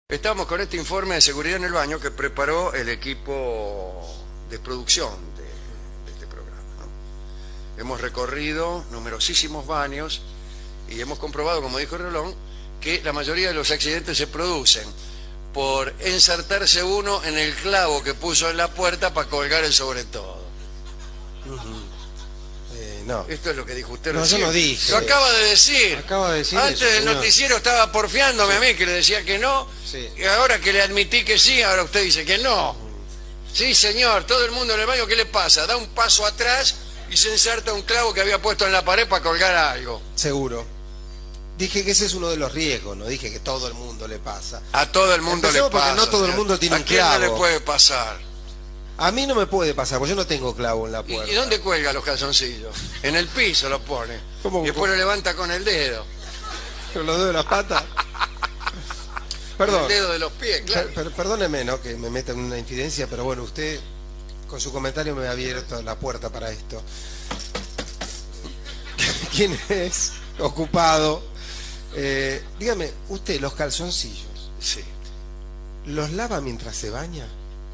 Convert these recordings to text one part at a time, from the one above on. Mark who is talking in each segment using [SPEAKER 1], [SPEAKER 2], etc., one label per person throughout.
[SPEAKER 1] Estamos con este informe de seguridad en el baño que preparó el equipo de producción de este programa, ¿no? Hemos recorrido numerosísimos baños y hemos comprobado, como dijo Rolón, que la mayoría de los accidentes se producen por ensartarse uno en el clavo que puso en la puerta para colgar el sobre todo.
[SPEAKER 2] No.
[SPEAKER 1] Esto es lo que dijo usted
[SPEAKER 2] No,
[SPEAKER 1] recién.
[SPEAKER 2] yo no dije.
[SPEAKER 1] Lo acaba de decir.
[SPEAKER 2] Acaba de decir
[SPEAKER 1] Antes
[SPEAKER 2] eso,
[SPEAKER 1] del
[SPEAKER 2] señor.
[SPEAKER 1] noticiero estaba porfiándome a mí, que le decía que no.
[SPEAKER 2] Sí.
[SPEAKER 1] Y ahora que le admití que sí, ahora usted dice que no. Sí, señor, todo el mundo en el baño, ¿qué le pasa? Da un paso atrás y se ensarta un clavo que había puesto en la pared para colgar algo.
[SPEAKER 2] Seguro. Dije que ese es uno de los riesgos, no dije que todo el mundo le pasa.
[SPEAKER 1] A todo el mundo le
[SPEAKER 2] Empecemos porque
[SPEAKER 1] pasa.
[SPEAKER 2] no todo el
[SPEAKER 1] señor.
[SPEAKER 2] mundo tiene
[SPEAKER 1] ¿A
[SPEAKER 2] un
[SPEAKER 1] quién no le
[SPEAKER 2] clavo?
[SPEAKER 1] puede pasar?
[SPEAKER 2] A mí no me puede pasar, porque yo no tengo clavo en la
[SPEAKER 1] ¿Y
[SPEAKER 2] puerta.
[SPEAKER 1] dónde cuelga los calzoncillos? En el piso los pone.
[SPEAKER 2] ¿Cómo?
[SPEAKER 1] Y después lo levanta con el dedo.
[SPEAKER 2] ¿Con los dedos de las patas?
[SPEAKER 1] Con
[SPEAKER 2] Perdón.
[SPEAKER 1] el dedo de los pies, claro.
[SPEAKER 2] Perdóneme, ¿no?, que me meta en una infidencia, pero bueno, usted con su comentario me ha abierto la puerta para esto. ¿Quién es? Ocupado. Dígame, usted los calzoncillos,
[SPEAKER 1] Sí.
[SPEAKER 2] ¿los lava mientras se baña?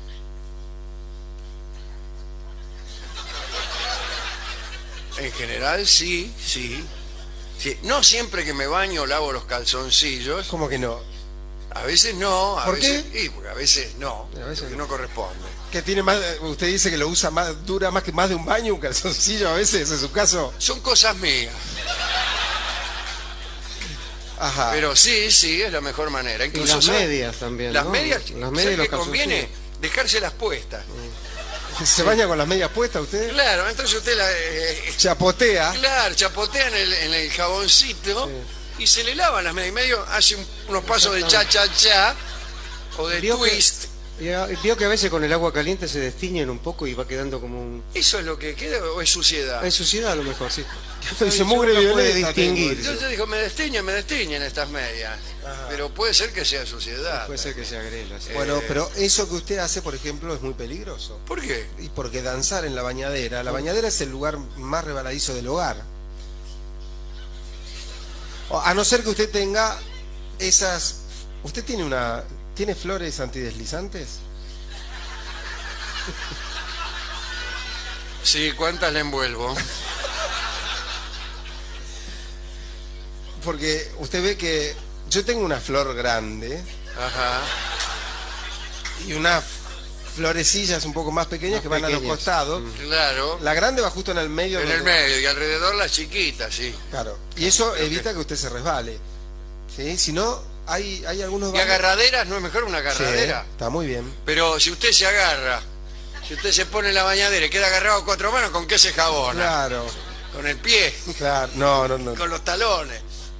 [SPEAKER 1] En general sí. No siempre que me baño lavo los calzoncillos.
[SPEAKER 2] ¿Cómo que no?
[SPEAKER 1] A veces no, a
[SPEAKER 2] ¿Por
[SPEAKER 1] veces
[SPEAKER 2] qué?
[SPEAKER 1] sí, porque a veces no,
[SPEAKER 2] A veces
[SPEAKER 1] porque
[SPEAKER 2] no.
[SPEAKER 1] no corresponde.
[SPEAKER 2] Que tiene más, usted dice que lo usa más, dura más que más de un baño, un calzoncillo a veces, en su caso.
[SPEAKER 1] Son cosas mías,
[SPEAKER 2] Ajá.
[SPEAKER 1] pero sí, es la mejor manera.
[SPEAKER 3] Y
[SPEAKER 1] Incluso
[SPEAKER 3] las
[SPEAKER 1] ¿sabe?
[SPEAKER 3] medias también,
[SPEAKER 1] Las
[SPEAKER 3] ¿no?
[SPEAKER 1] medias,
[SPEAKER 3] Las
[SPEAKER 1] ¿sabe
[SPEAKER 3] medias y los
[SPEAKER 1] qué conviene?
[SPEAKER 3] calzoncillos.
[SPEAKER 1] Dejárselas puestas.
[SPEAKER 2] ¿Se baña con las medias puestas usted?
[SPEAKER 1] Claro, entonces usted
[SPEAKER 2] Chapotea.
[SPEAKER 1] claro, chapotea en el jaboncito y se le lavan las medias. Y medio hace unos pasos de cha-cha-cha o de
[SPEAKER 3] Vio que-
[SPEAKER 1] twist.
[SPEAKER 3] Vio que a veces con el agua caliente se destiñen un poco y va quedando como un...
[SPEAKER 1] ¿Eso es lo que queda o es suciedad?
[SPEAKER 3] Hay suciedad a lo mejor, sí.
[SPEAKER 2] Dice mugre
[SPEAKER 3] Uno puede
[SPEAKER 2] violeta.
[SPEAKER 3] distinguir.
[SPEAKER 1] Yo digo, me destiñen estas medias.
[SPEAKER 2] Ajá.
[SPEAKER 1] Pero puede ser que sea suciedad.
[SPEAKER 3] Puede ser que se agrela, sí.
[SPEAKER 2] Bueno, pero eso que usted hace, por ejemplo, es muy peligroso.
[SPEAKER 1] ¿Por qué?
[SPEAKER 2] Y porque danzar en la bañadera es el lugar más resbaladizo del hogar. A no ser que usted tenga esas... ¿Usted tiene flores antideslizantes?
[SPEAKER 1] Sí, ¿cuántas le envuelvo?
[SPEAKER 2] Porque usted ve que yo tengo una flor grande
[SPEAKER 1] Ajá.
[SPEAKER 2] y unas florecillas un poco más pequeñas
[SPEAKER 3] Más
[SPEAKER 2] que van a los
[SPEAKER 3] pequeñas.
[SPEAKER 2] costados.
[SPEAKER 1] Claro.
[SPEAKER 2] La grande va justo en el medio.
[SPEAKER 1] En el medio y alrededor las chiquitas, sí.
[SPEAKER 2] Claro. Y eso evita que usted se resbale. ¿Sí? Si no, hay algunos
[SPEAKER 1] ¿Y
[SPEAKER 2] baños-
[SPEAKER 1] agarraderas? ¿No es mejor una
[SPEAKER 2] Sí,
[SPEAKER 1] agarradera?
[SPEAKER 2] está muy bien.
[SPEAKER 1] Pero si usted se agarra, si usted se pone en la bañadera y queda agarrado a cuatro manos, ¿con qué se jabona?
[SPEAKER 2] Claro,
[SPEAKER 1] Con el pie,
[SPEAKER 2] claro. No.
[SPEAKER 1] con los talones.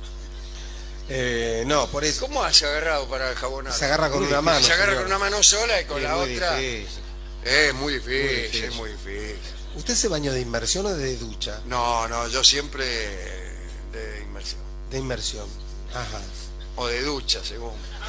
[SPEAKER 2] No, por eso.
[SPEAKER 1] ¿Cómo hace agarrado para jabonar?
[SPEAKER 2] Se agarra con
[SPEAKER 3] Muy
[SPEAKER 2] una mano.
[SPEAKER 1] Se agarra
[SPEAKER 2] señor.
[SPEAKER 1] con una mano sola y con
[SPEAKER 3] Es
[SPEAKER 1] la
[SPEAKER 3] muy
[SPEAKER 1] otra.
[SPEAKER 3] difícil.
[SPEAKER 1] Es muy difícil,
[SPEAKER 3] difícil.
[SPEAKER 1] es muy difícil.
[SPEAKER 2] ¿Usted se bañó de inmersión o de ducha?
[SPEAKER 1] No, yo siempre de inmersión.
[SPEAKER 2] De inmersión. Ajá.
[SPEAKER 1] O de ducha, según.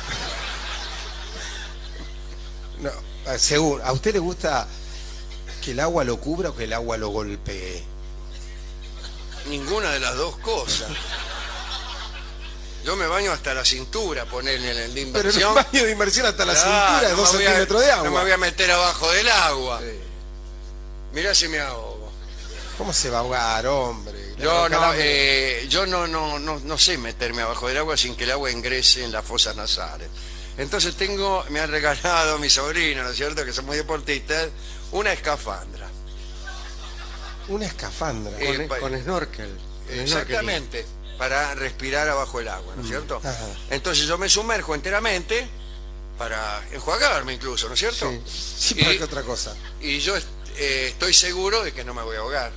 [SPEAKER 2] No, según, ¿a usted le gusta que el agua lo cubra o que el agua lo golpee?
[SPEAKER 1] Ninguna de las dos cosas. Yo me baño hasta la cintura, ponerle en el de
[SPEAKER 2] Pero en
[SPEAKER 1] inmersión.
[SPEAKER 2] un baño de inmersión hasta la
[SPEAKER 1] Claro,
[SPEAKER 2] cintura,
[SPEAKER 1] no
[SPEAKER 2] 2
[SPEAKER 1] me voy a-
[SPEAKER 2] centímetros de agua.
[SPEAKER 1] No me voy a meter abajo del agua.
[SPEAKER 2] Sí.
[SPEAKER 1] Mirá si me ahogo.
[SPEAKER 2] ¿Cómo se va a ahogar, hombre?
[SPEAKER 1] Yo
[SPEAKER 2] La-
[SPEAKER 1] no sé meterme abajo del agua sin que el agua ingrese en las fosas nasales. Entonces me han regalado mi sobrino, ¿no es cierto?, que son muy deportistas, una escafandra.
[SPEAKER 2] Una escafandra.
[SPEAKER 3] Con snorkel.
[SPEAKER 1] Exactamente, para respirar abajo del agua, ¿no es cierto?
[SPEAKER 2] Ajá.
[SPEAKER 1] Entonces yo me sumerjo enteramente para enjuagarme incluso, ¿no es cierto?
[SPEAKER 3] Sí.
[SPEAKER 2] Sí, para
[SPEAKER 1] Y-
[SPEAKER 2] qué otra cosa.
[SPEAKER 1] Y yo estoy seguro de que no me voy a ahogar.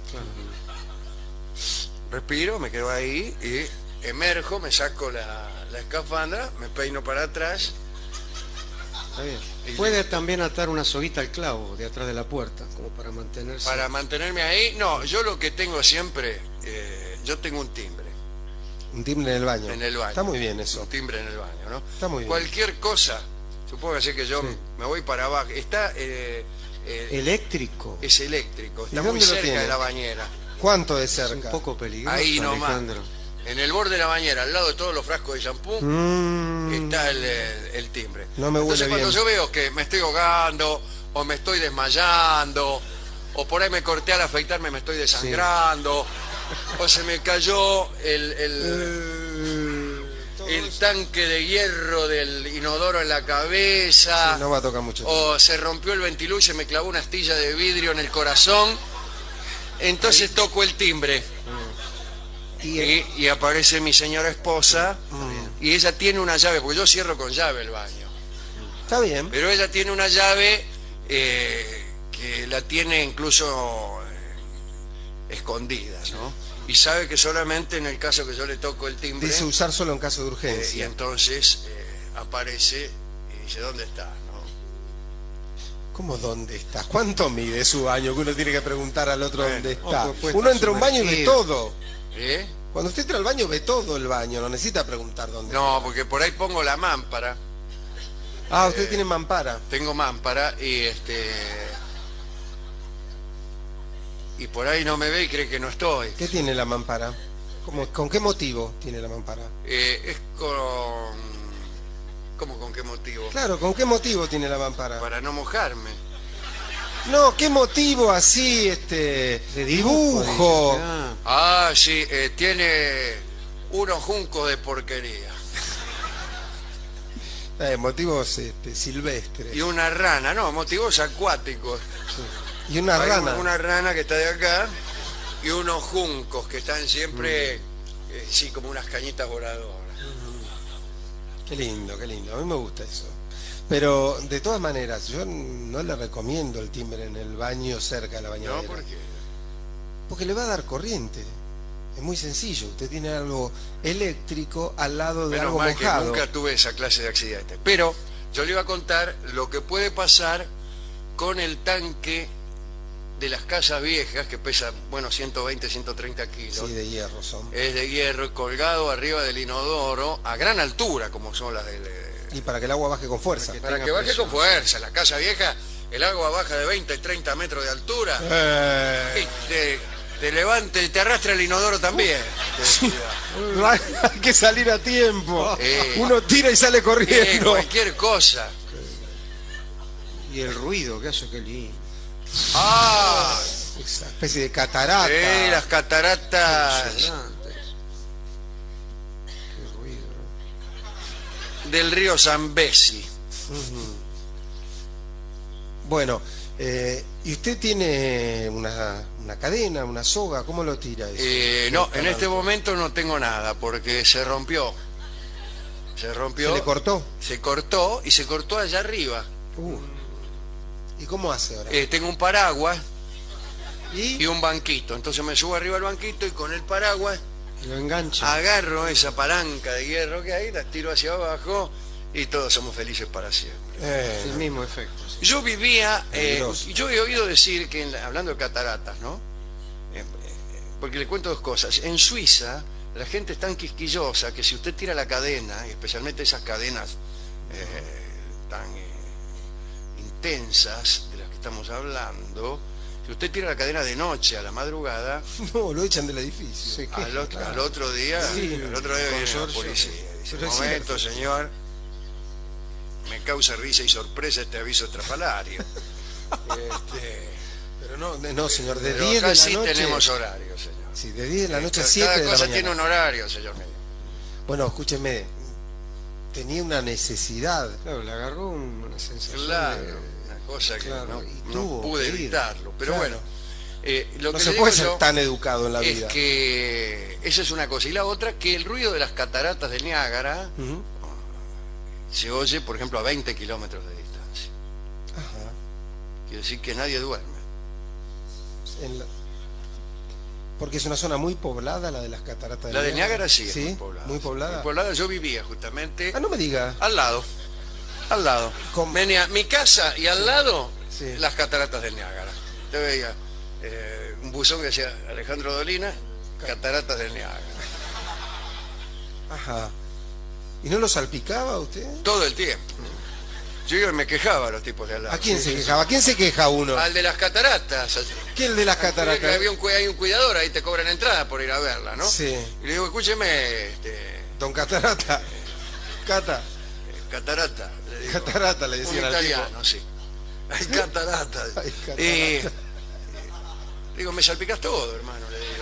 [SPEAKER 1] Respiro, me quedo ahí y emerjo, me saco la escafandra, me peino para atrás.
[SPEAKER 3] Está bien.
[SPEAKER 1] Y-
[SPEAKER 3] Puede también atar una soguita al clavo de atrás de la puerta, como para mantenerse...
[SPEAKER 1] Para mantenerme ahí, no, yo lo que tengo siempre, yo tengo un timbre
[SPEAKER 2] Un timbre en el baño.
[SPEAKER 1] en el baño.
[SPEAKER 2] Está muy bien eso.
[SPEAKER 1] Un timbre en el baño, ¿no?
[SPEAKER 2] Está muy bien.
[SPEAKER 1] Cualquier cosa, supongo que yo
[SPEAKER 3] Sí.
[SPEAKER 1] me voy para abajo, está,
[SPEAKER 3] Eléctrico.
[SPEAKER 1] es eléctrico, está
[SPEAKER 2] ¿Y
[SPEAKER 1] muy
[SPEAKER 2] dónde lo
[SPEAKER 1] cerca
[SPEAKER 2] tiene?
[SPEAKER 1] de la bañera.
[SPEAKER 2] ¿Cuánto de
[SPEAKER 3] Es un
[SPEAKER 2] cerca?
[SPEAKER 3] poco peligroso,
[SPEAKER 1] Ahí nomás.
[SPEAKER 3] Alejandro.
[SPEAKER 1] En el borde de la bañera, al lado de todos los frascos de shampoo, está el timbre.
[SPEAKER 2] No me huele
[SPEAKER 1] Entonces cuando
[SPEAKER 2] bien.
[SPEAKER 1] yo veo que me estoy ahogando, o me estoy desmayando, o por ahí me corté al afeitarme, me estoy desangrando, o se me cayó el tanque de hierro del inodoro en la cabeza,
[SPEAKER 2] Sí, no va a tocar mucho tiempo.
[SPEAKER 1] o se rompió el ventilú y se me clavó una astilla de vidrio en el corazón, entonces toco el timbre y aparece mi señora esposa y ella tiene una llave, porque yo cierro con llave el baño,
[SPEAKER 2] Está bien.
[SPEAKER 1] pero ella tiene una llave que la tiene incluso escondida, ¿no? Y sabe que solamente en el caso que yo le toco el timbre,
[SPEAKER 2] Dice usar solo en caso de
[SPEAKER 1] y
[SPEAKER 2] urgencia.
[SPEAKER 1] entonces aparece y dice, ¿dónde está? ¿No?
[SPEAKER 2] ¿Cómo dónde estás? ¿Cuánto mide su baño? Que uno tiene que preguntar al otro
[SPEAKER 1] Bueno,
[SPEAKER 2] dónde está.
[SPEAKER 3] pues puede
[SPEAKER 2] Uno
[SPEAKER 3] estar
[SPEAKER 2] entra a un baño y ve
[SPEAKER 3] sumergido.
[SPEAKER 2] todo.
[SPEAKER 1] ¿Eh?
[SPEAKER 2] Cuando usted entra al baño ve todo el baño, no necesita preguntar dónde
[SPEAKER 1] No, porque por ahí pongo la mámpara,
[SPEAKER 2] está. Ah, usted tiene mampara.
[SPEAKER 1] tengo mámpara y por ahí no me ve y cree que no estoy.
[SPEAKER 2] ¿Qué tiene la mampara? ¿Con qué motivo tiene la mampara?
[SPEAKER 1] Es con... ¿Cómo con qué motivo?
[SPEAKER 2] Claro, ¿con qué motivo tiene la mampara?
[SPEAKER 1] Para no mojarme.
[SPEAKER 2] No, ¿qué motivo así,
[SPEAKER 3] De
[SPEAKER 2] dibujo?
[SPEAKER 3] dice. Ah,
[SPEAKER 1] Ah, sí, tiene unos juncos de porquería.
[SPEAKER 2] Motivos silvestres.
[SPEAKER 1] Y una rana, no, motivos acuáticos.
[SPEAKER 2] Y una
[SPEAKER 1] Hay
[SPEAKER 2] rana.
[SPEAKER 1] una rana que está de acá y unos juncos que están siempre, sí, como unas cañitas voladoras.
[SPEAKER 2] Qué lindo, qué lindo. A mí me gusta eso. Pero, de todas maneras, yo no le recomiendo el timbre en el baño cerca de la bañadera.
[SPEAKER 1] ¿No? ¿Por qué?
[SPEAKER 2] Porque le va a dar corriente. Es muy sencillo. Usted tiene algo eléctrico al lado de
[SPEAKER 1] Menos
[SPEAKER 2] algo
[SPEAKER 1] mal que
[SPEAKER 2] mojado.
[SPEAKER 1] nunca tuve esa clase de accidente. Pero yo le iba a contar lo que puede pasar con el tanque de las casas viejas, que pesa, bueno, 120, 130 kilos.
[SPEAKER 2] Sí, de hierro son.
[SPEAKER 1] Es de hierro, colgado arriba del inodoro, a gran altura, como son las del...
[SPEAKER 2] Y para que el agua baje con fuerza.
[SPEAKER 3] Para
[SPEAKER 1] Para
[SPEAKER 3] tenga
[SPEAKER 1] que baje
[SPEAKER 3] presión.
[SPEAKER 1] con fuerza. La casa vieja, el agua baja de 20, 30 metros de altura. Y te levante, te arrastra el inodoro también.
[SPEAKER 2] Hay que salir a tiempo. Uno tira y sale corriendo.
[SPEAKER 1] Cualquier cosa.
[SPEAKER 3] y el ruido que hace, qué lindo.
[SPEAKER 1] Ah,
[SPEAKER 2] Esa especie de catarata.
[SPEAKER 1] las cataratas
[SPEAKER 3] Impresionante eso. Qué ruido, ¿no?
[SPEAKER 1] del río Zambezi.
[SPEAKER 2] Bueno, y usted tiene una cadena, una soga, ¿cómo lo tira eso?
[SPEAKER 1] No, en este momento no tengo nada porque se rompió. Se rompió.
[SPEAKER 2] ¿Se le cortó?
[SPEAKER 1] Se cortó y se cortó allá arriba.
[SPEAKER 2] ¿Y cómo hace ahora?
[SPEAKER 1] Tengo un paraguas
[SPEAKER 2] ¿Y?
[SPEAKER 1] y un banquito. Entonces me subo arriba al banquito y con el paraguas
[SPEAKER 3] Lo engancha.
[SPEAKER 1] agarro esa palanca de hierro que hay, la tiro hacia abajo y todos somos felices para siempre.
[SPEAKER 3] Es el mismo efecto. Sí.
[SPEAKER 1] Yo vivía,
[SPEAKER 2] Peligroso.
[SPEAKER 1] yo he oído decir que, hablando de cataratas, ¿no? Porque le cuento dos cosas. En Suiza, la gente es tan quisquillosa que si usted tira la cadena, y especialmente esas cadenas tan intensas de las que estamos hablando, si usted tira la cadena de noche a la madrugada,
[SPEAKER 2] No, lo echan del edificio.
[SPEAKER 3] Se queja,
[SPEAKER 1] al
[SPEAKER 3] claro.
[SPEAKER 1] otro día,
[SPEAKER 2] Sí,
[SPEAKER 1] viene la
[SPEAKER 3] consorcio,
[SPEAKER 1] policía. Dice,
[SPEAKER 2] Pero
[SPEAKER 1] un
[SPEAKER 2] es
[SPEAKER 1] momento,
[SPEAKER 2] cierto.
[SPEAKER 1] señor, me causa risa y sorpresa este aviso estrafalario.
[SPEAKER 2] Pero no, señor, de
[SPEAKER 1] Pero
[SPEAKER 2] 10
[SPEAKER 1] acá
[SPEAKER 2] de la
[SPEAKER 1] sí
[SPEAKER 2] noche.
[SPEAKER 1] tenemos horario, señor.
[SPEAKER 2] Sí, de 10 de la noche a
[SPEAKER 1] Cada
[SPEAKER 2] 7 de la
[SPEAKER 1] cosa
[SPEAKER 2] mañana.
[SPEAKER 1] tiene un horario, señor mío.
[SPEAKER 2] Bueno, escúcheme, tenía una necesidad.
[SPEAKER 3] Claro, le agarró una sensación
[SPEAKER 1] Claro,
[SPEAKER 3] de...
[SPEAKER 1] una cosa que
[SPEAKER 3] Claro,
[SPEAKER 2] y
[SPEAKER 1] no
[SPEAKER 2] tuvo
[SPEAKER 1] pude
[SPEAKER 2] que ir.
[SPEAKER 1] evitarlo. Pero
[SPEAKER 2] Claro.
[SPEAKER 1] bueno, lo
[SPEAKER 2] No
[SPEAKER 1] que
[SPEAKER 2] se
[SPEAKER 1] le
[SPEAKER 2] puede
[SPEAKER 1] digo
[SPEAKER 2] ser
[SPEAKER 1] yo
[SPEAKER 2] tan educado en la
[SPEAKER 1] es
[SPEAKER 2] vida.
[SPEAKER 1] que esa es una cosa. Y la otra, que el ruido de las cataratas de Niágara
[SPEAKER 2] Ujú.
[SPEAKER 1] se oye, por ejemplo, a 20 kilómetros de distancia.
[SPEAKER 2] Ajá.
[SPEAKER 1] Quiere decir que nadie duerme.
[SPEAKER 2] Porque es una zona muy poblada la de las cataratas
[SPEAKER 1] La de Niágara sí es muy poblada.
[SPEAKER 2] Muy poblada.
[SPEAKER 1] Muy poblada. Yo vivía justamente
[SPEAKER 2] Ah, no me diga.
[SPEAKER 1] al lado. Al lado.
[SPEAKER 2] Con-
[SPEAKER 1] Venía mi casa y al lado
[SPEAKER 2] Sí.
[SPEAKER 1] las cataratas del Niágara. Te veía un buzón que decía Alejandro Dolina, cataratas del Niágara.
[SPEAKER 2] Ajá. ¿Y no lo salpicaba usted?
[SPEAKER 1] Todo el tiempo. Yo iba y me quejaba a los tipos de al lado.
[SPEAKER 2] ¿A quién se quejaba? ¿A quién se queja uno?
[SPEAKER 1] Al de las cataratas.
[SPEAKER 2] ¿Quién de las cataratas?
[SPEAKER 1] Hay un cuidador, ahí te cobran entrada por ir a verla, ¿no?
[SPEAKER 2] Sí.
[SPEAKER 1] Y le digo, escúcheme,
[SPEAKER 2] Don Catarata. Cata.
[SPEAKER 1] catarata. Le digo.
[SPEAKER 2] Catarata le
[SPEAKER 1] Un
[SPEAKER 2] decían al tipo.
[SPEAKER 1] italiano, sí. Ay, catarata.
[SPEAKER 2] Ay, catarata.
[SPEAKER 1] Y digo, me salpicás todo, hermano, le digo.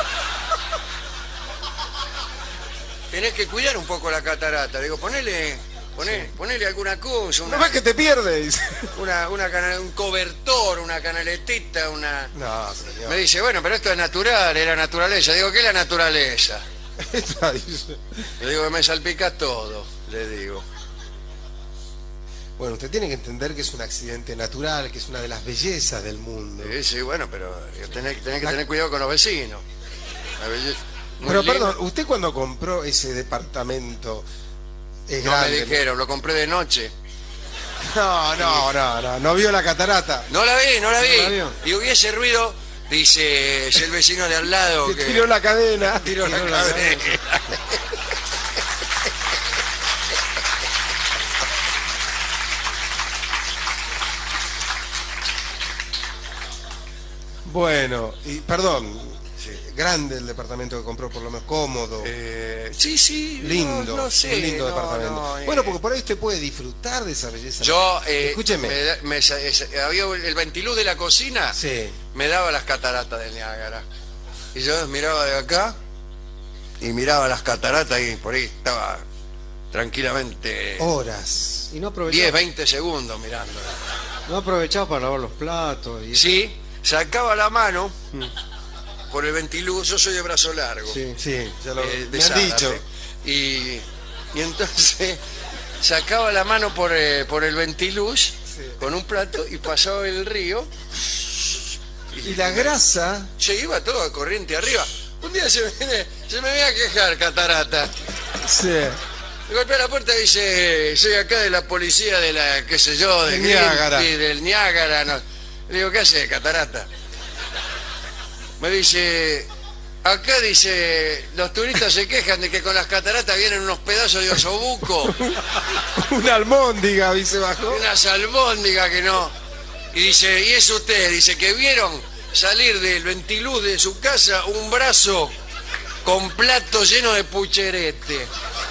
[SPEAKER 1] Tenés que cuidar un poco la catarata. Digo, ponele alguna cosa,
[SPEAKER 2] No ves que te pierdes.
[SPEAKER 1] un cobertor, una canaletita, una...
[SPEAKER 2] No, señor.
[SPEAKER 1] Me dice, bueno, pero esto es natural, es la naturaleza. Digo, ¿qué es la naturaleza?
[SPEAKER 2] Esta dice.
[SPEAKER 1] Le digo que me salpica todo, le digo.
[SPEAKER 2] Bueno, usted tiene que entender que es un accidente natural, que es una de las bellezas del mundo.
[SPEAKER 1] Sí, sí, bueno, pero tenés que tener cuidado con los vecinos. La belleza. Muy
[SPEAKER 2] Pero
[SPEAKER 1] lindo.
[SPEAKER 2] perdón, usted cuando compró ese departamento es
[SPEAKER 1] No
[SPEAKER 2] grande.
[SPEAKER 1] me dijeron, lo compré de noche.
[SPEAKER 2] No vio la catarata.
[SPEAKER 1] No la vi.
[SPEAKER 3] ¿No la vio?
[SPEAKER 1] Y hubiese ruido, dice, es el vecino de al lado
[SPEAKER 2] Que
[SPEAKER 1] que
[SPEAKER 2] tiró la cadena.
[SPEAKER 1] tiró la
[SPEAKER 3] tiró la
[SPEAKER 1] cadena.
[SPEAKER 2] Bueno, y perdón, grande el departamento que compró, por lo menos cómodo.
[SPEAKER 1] Sí,
[SPEAKER 2] Lindo,
[SPEAKER 1] no sé,
[SPEAKER 2] un lindo
[SPEAKER 1] no,
[SPEAKER 2] departamento.
[SPEAKER 1] no,
[SPEAKER 2] bueno, porque por ahí usted puede disfrutar de esa belleza.
[SPEAKER 1] yo,
[SPEAKER 2] Escúcheme.
[SPEAKER 1] había el ventiluz de la cocina,
[SPEAKER 2] Sí.
[SPEAKER 1] me daba las cataratas del Niágara. Y yo miraba de acá y miraba las cataratas y por ahí estaba tranquilamente
[SPEAKER 2] Horas.
[SPEAKER 3] Y no
[SPEAKER 1] 10,
[SPEAKER 3] aprovechaba,
[SPEAKER 1] 20 segundos mirando.
[SPEAKER 3] no aprovechaba para lavar los platos. Y
[SPEAKER 1] Sí, sacaba la mano por el ventiluz, yo soy de brazo largo.
[SPEAKER 3] Sí.
[SPEAKER 2] Sí, ya lo
[SPEAKER 1] de
[SPEAKER 2] me han
[SPEAKER 1] Zárate.
[SPEAKER 2] dicho.
[SPEAKER 1] Y entonces sacaba la mano por el ventiluz con un plato y pasaba el río
[SPEAKER 2] Y la grasa.
[SPEAKER 1] se iba todo a corriente arriba. Un día se me viene a quejar catarata.
[SPEAKER 2] Sí.
[SPEAKER 1] Me golpea la puerta y dice, soy acá de la policía de la, qué sé yo, de
[SPEAKER 2] Del Niágara.
[SPEAKER 1] Greenpeace, del Niágara. No. Le digo, ¿qué hace, catarata? Me dice, acá dice, los turistas se quejan de que con las cataratas vienen unos pedazos de osobuco,
[SPEAKER 2] Una almóndiga, y se bajó.
[SPEAKER 1] unas albóndigas que no. Y dice, ¿y es usted? Dice que vieron salir del ventiluz de su casa un brazo con plato lleno de pucherete.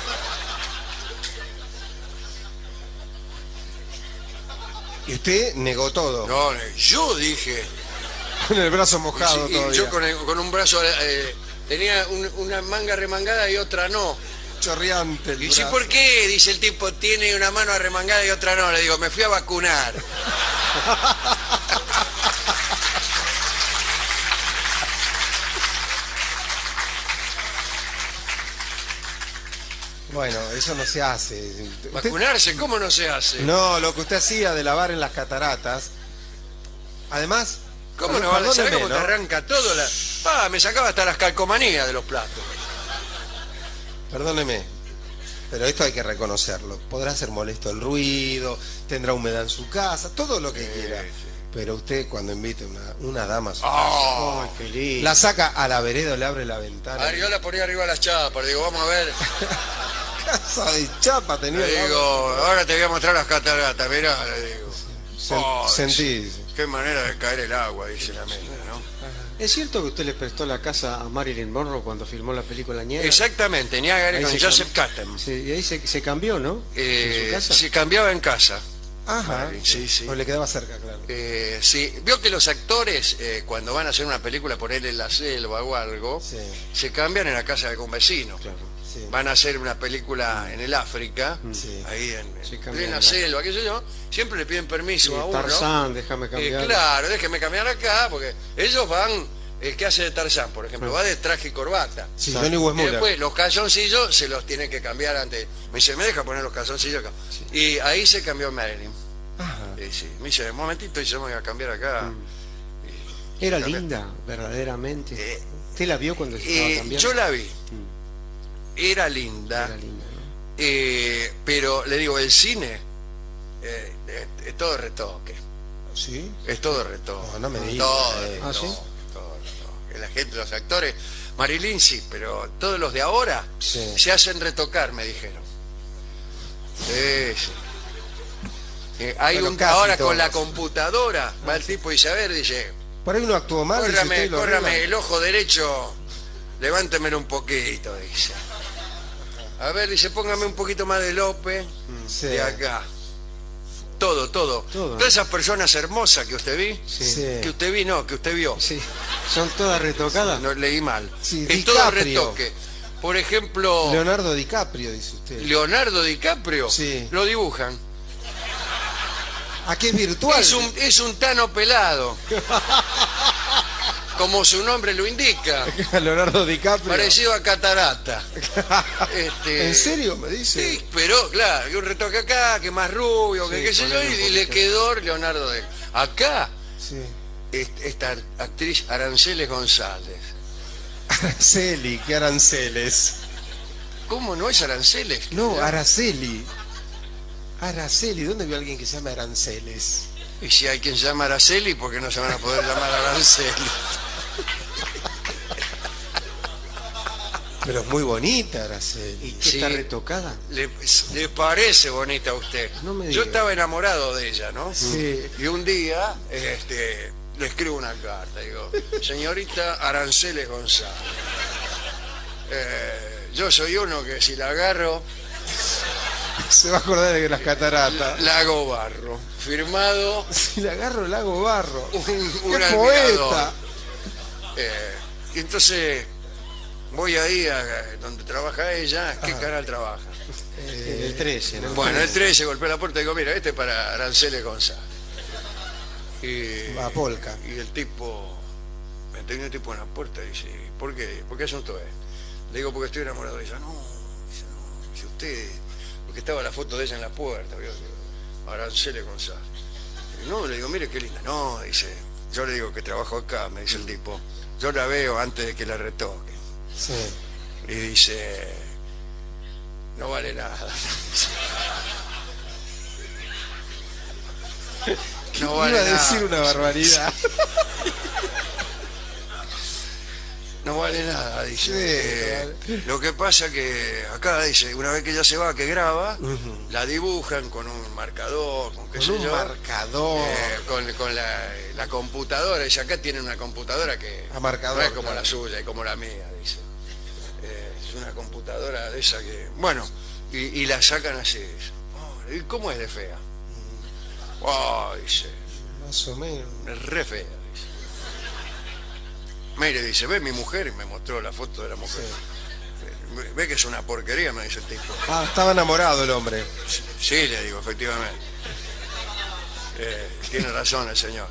[SPEAKER 2] Y usted negó todo.
[SPEAKER 1] No, yo dije...
[SPEAKER 2] Con el brazo mojado
[SPEAKER 1] Sí, y
[SPEAKER 2] todavía.
[SPEAKER 1] yo con un brazo tenía una manga remangada y otra no.
[SPEAKER 2] Chorreante el
[SPEAKER 1] Y dice,
[SPEAKER 2] brazo.
[SPEAKER 1] ¿por qué? Dice el tipo, tiene una mano arremangada y otra no. Le digo, me fui a vacunar.
[SPEAKER 2] Bueno, eso no se hace. Usted-
[SPEAKER 1] ¿Vacunarse? ¿Cómo no se hace?
[SPEAKER 2] No, lo que usted hacía de lavar en las cataratas. Además,
[SPEAKER 1] ¿Cómo no vale? ¿Sabés
[SPEAKER 2] perdóneme,
[SPEAKER 1] cómo te
[SPEAKER 2] ¿no?
[SPEAKER 1] arranca todo? Me sacaba hasta las calcomanías de los platos.
[SPEAKER 2] Perdóneme, pero esto hay que reconocerlo. Podrá ser molesto el ruido, tendrá humedad en su casa, todo lo que quiera. Pero usted cuando invite una dama a su
[SPEAKER 1] Oh.
[SPEAKER 3] Ay, qué lindo.
[SPEAKER 2] la saca a la vereda, le abre la ventana.
[SPEAKER 1] A ver, yo la ponía arriba de las chapas. Le digo, vamos a ver.
[SPEAKER 2] Casa de chapa tenía.
[SPEAKER 1] Le digo, ahora te voy a mostrar las cataratas. Mirá, le digo.
[SPEAKER 2] Sentí.
[SPEAKER 1] Qué manera de caer el agua, dice la amiga, ¿no?
[SPEAKER 3] ¿Es cierto que usted le prestó la casa a Marilyn Monroe cuando filmó la película Niágara?
[SPEAKER 1] Exactamente, Niágara
[SPEAKER 3] Ahí
[SPEAKER 1] con
[SPEAKER 3] se
[SPEAKER 1] Joseph Catem.
[SPEAKER 3] Sí, y ahí se cambió, ¿no? ¿En su casa?
[SPEAKER 1] Se cambiaba en casa.
[SPEAKER 2] Ajá.
[SPEAKER 1] Sí, sí.
[SPEAKER 2] O le quedaba cerca, claro.
[SPEAKER 1] Sí, vio que los actores cuando van a hacer una película, por él en la selva o algo,
[SPEAKER 2] Sí.
[SPEAKER 1] se cambian en la casa de algún vecino.
[SPEAKER 3] Claro.
[SPEAKER 2] Sí.
[SPEAKER 1] Van a hacer una película en el África,
[SPEAKER 2] Sí.
[SPEAKER 1] ahí en
[SPEAKER 3] Se cambian
[SPEAKER 1] plena
[SPEAKER 3] la-
[SPEAKER 1] selva, qué sé yo, siempre le piden permiso a uno.
[SPEAKER 3] Tarzán, déjame cambiar.
[SPEAKER 1] Claro, déjeme cambiar acá, porque ellos van, el que hace de Tarzán, por ejemplo, va de traje y corbata.
[SPEAKER 2] Sí,
[SPEAKER 3] Exacto.
[SPEAKER 2] Johnny
[SPEAKER 1] Y
[SPEAKER 2] Weissmuller.
[SPEAKER 1] después los calzoncillos se los tienen que cambiar antes. Me dice, ¿me deja poner los calzoncillos acá? Y ahí se cambió Marilyn.
[SPEAKER 2] Ajá.
[SPEAKER 1] Sí. Me dice, un momentito, y yo me voy a cambiar acá.
[SPEAKER 3] Era
[SPEAKER 1] Cambiar.
[SPEAKER 3] linda, verdaderamente.
[SPEAKER 1] Eh,
[SPEAKER 3] ¿Usted la vio cuando se estaba cambiando?
[SPEAKER 1] Yo la vi. Era linda,
[SPEAKER 3] Era linda, ¿no?
[SPEAKER 1] pero le digo, el cine es todo retoque.
[SPEAKER 2] ¿Sí?
[SPEAKER 1] Es todo retoque.
[SPEAKER 2] No, no me diga,
[SPEAKER 1] Todo
[SPEAKER 2] ¿Ah,
[SPEAKER 1] retoque,
[SPEAKER 3] sí?
[SPEAKER 1] todo retoque. La gente, los actores, Marilyn sí, pero todos los de ahora
[SPEAKER 2] Sí.
[SPEAKER 1] se hacen retocar, me dijeron. Sí, sí.
[SPEAKER 2] Bueno, casi
[SPEAKER 1] ahora
[SPEAKER 2] todos.
[SPEAKER 1] con la computadora, va el tipo y dice, a ver, dice,
[SPEAKER 2] Por ahí uno actuó mal. dice usted, y lo
[SPEAKER 1] córrame
[SPEAKER 2] arregla.
[SPEAKER 1] el ojo derecho, levántemelo un poquito, dice. A ver, dice, póngame un poquito más de López,
[SPEAKER 2] Sí.
[SPEAKER 1] de acá. Todo. Todas esas personas hermosas que usted vi,
[SPEAKER 2] Sí.
[SPEAKER 1] que usted vi, no, que usted vio.
[SPEAKER 3] Sí. ¿Son todas retocadas?
[SPEAKER 1] No leí mal.
[SPEAKER 2] Sí,
[SPEAKER 1] es todo
[SPEAKER 2] DiCaprio.
[SPEAKER 1] retoque. Por ejemplo,
[SPEAKER 2] Leonardo DiCaprio, dice usted.
[SPEAKER 1] Leonardo DiCaprio,
[SPEAKER 2] Sí.
[SPEAKER 1] lo dibujan.
[SPEAKER 2] Aquí es virtual.
[SPEAKER 1] Es un tano pelado. Como su nombre lo indica.
[SPEAKER 2] Leonardo DiCaprio.
[SPEAKER 1] Parecido a Catarata.
[SPEAKER 2] ¿En serio me dice?
[SPEAKER 1] Sí, pero claro, que un retoque acá, que más rubio, que
[SPEAKER 3] Sí,
[SPEAKER 1] qué sé yo,
[SPEAKER 3] ponele un
[SPEAKER 1] y le
[SPEAKER 3] poquito.
[SPEAKER 1] quedó Leonardo de... Acá,
[SPEAKER 2] Sí.
[SPEAKER 1] esta actriz Aranceles González.
[SPEAKER 2] Araceli, ¿qué aranceles?
[SPEAKER 1] ¿Cómo no es Aranceles?
[SPEAKER 2] No, Araceli. Araceli, ¿dónde vio alguien que se llama Aranceles?
[SPEAKER 1] Y si hay quien se llama Araceli, ¿por qué no se van a poder llamar Aranceli?
[SPEAKER 2] Pero es muy bonita Araceli.
[SPEAKER 3] ¿Y qué
[SPEAKER 1] Sí.
[SPEAKER 3] está retocada?
[SPEAKER 1] ¿Le parece bonita a usted?
[SPEAKER 3] No me
[SPEAKER 1] Yo
[SPEAKER 3] diga.
[SPEAKER 1] estaba enamorado de ella, ¿no?
[SPEAKER 2] Sí.
[SPEAKER 1] Y un día le escribo una carta, digo, señorita Aranceles González, yo soy uno que si la agarro,
[SPEAKER 2] Se va a acordar de las cataratas.
[SPEAKER 1] la hago barro. Firmado
[SPEAKER 2] Si la agarro, la hago barro.
[SPEAKER 1] un
[SPEAKER 2] ¡Qué
[SPEAKER 1] admirador.
[SPEAKER 2] poeta!
[SPEAKER 1] Y entonces voy ahí a donde trabaja ella. ¿Qué canal trabaja?
[SPEAKER 3] El 13, ¿no?
[SPEAKER 1] Bueno, el 13 golpea la puerta y digo, mira, este es para Aranceles González. Y,
[SPEAKER 2] Va a Polka.
[SPEAKER 1] y el tipo, me tenía un tipo en la puerta y dice, ¿por qué? ¿Por qué asunto es? Le digo, porque estoy enamorado de ella. No, dice usted, porque estaba la foto de ella en la puerta, ¿vio? Aranceles González. Y no, le digo, mire qué linda. No, dice, yo le digo que trabajo acá, me dice el tipo. Yo la veo antes de que la retoque.
[SPEAKER 2] Sí.
[SPEAKER 1] Y dice, no vale nada. No vale
[SPEAKER 2] Iba a
[SPEAKER 1] nada.
[SPEAKER 2] decir una barbaridad.
[SPEAKER 1] No vale nada, dice.
[SPEAKER 2] Sí,
[SPEAKER 1] Lo que pasa que acá dice, una vez que ella se va, que graba,
[SPEAKER 2] Ujú.
[SPEAKER 1] la dibujan con un marcador, con qué
[SPEAKER 2] Con
[SPEAKER 1] sé
[SPEAKER 2] un
[SPEAKER 1] yo,
[SPEAKER 2] marcador.
[SPEAKER 1] con la computadora. Dice, acá tiene una computadora que
[SPEAKER 2] A marcador,
[SPEAKER 1] no es como
[SPEAKER 2] claro.
[SPEAKER 1] la suya y como la mía, dice. Es una computadora de esa que... Bueno, y la sacan así. Dice. Oh, ¿y cómo es de fea? Oh, dice,
[SPEAKER 2] Más o menos.
[SPEAKER 1] es re fea, dice. Mire, dice, ve mi mujer, y me mostró la foto de la mujer. Ve que es una porquería, me dice el tipo.
[SPEAKER 2] Ah, estaba enamorado el hombre.
[SPEAKER 1] Sí, le digo, efectivamente. Tiene razón el señor.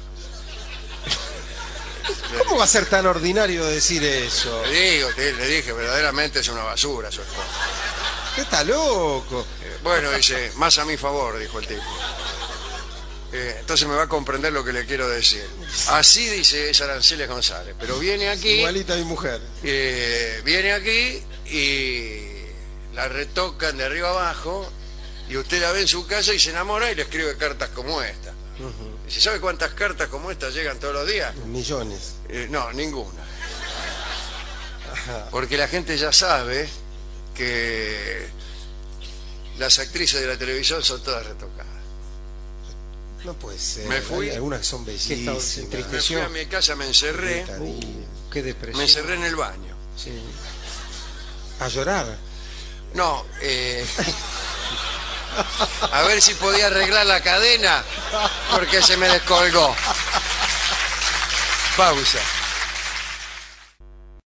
[SPEAKER 2] ¿Cómo va a ser tan ordinario decir eso?
[SPEAKER 1] Le dije, verdaderamente es una basura su esposa.
[SPEAKER 2] Usted está loco.
[SPEAKER 1] Bueno, dice, más a mi favor, dijo el tipo. Entonces me va a comprender lo que le quiero decir. Así dice es Aranceles González, pero viene aquí,
[SPEAKER 2] Igualita a mi mujer.
[SPEAKER 1] viene aquí y la retocan de arriba abajo y usted la ve en su casa y se enamora y le escribe cartas como esta. Dice, ¿sabe cuántas cartas como esta llegan todos los días?
[SPEAKER 2] Millones.
[SPEAKER 1] No, ninguna. Porque la gente ya sabe que las actrices de la televisión son todas retocadas.
[SPEAKER 2] No puede ser.
[SPEAKER 1] Me fui.
[SPEAKER 2] Hay algunas que son
[SPEAKER 3] estado
[SPEAKER 2] bellísimas.
[SPEAKER 3] triste.
[SPEAKER 1] Me fui a mi casa, me encerré,
[SPEAKER 3] Qué depresión.
[SPEAKER 1] me encerré en el baño.
[SPEAKER 3] Sí.
[SPEAKER 2] A llorar.
[SPEAKER 1] No, a ver si podía arreglar la cadena, porque se me descolgó. Pausa.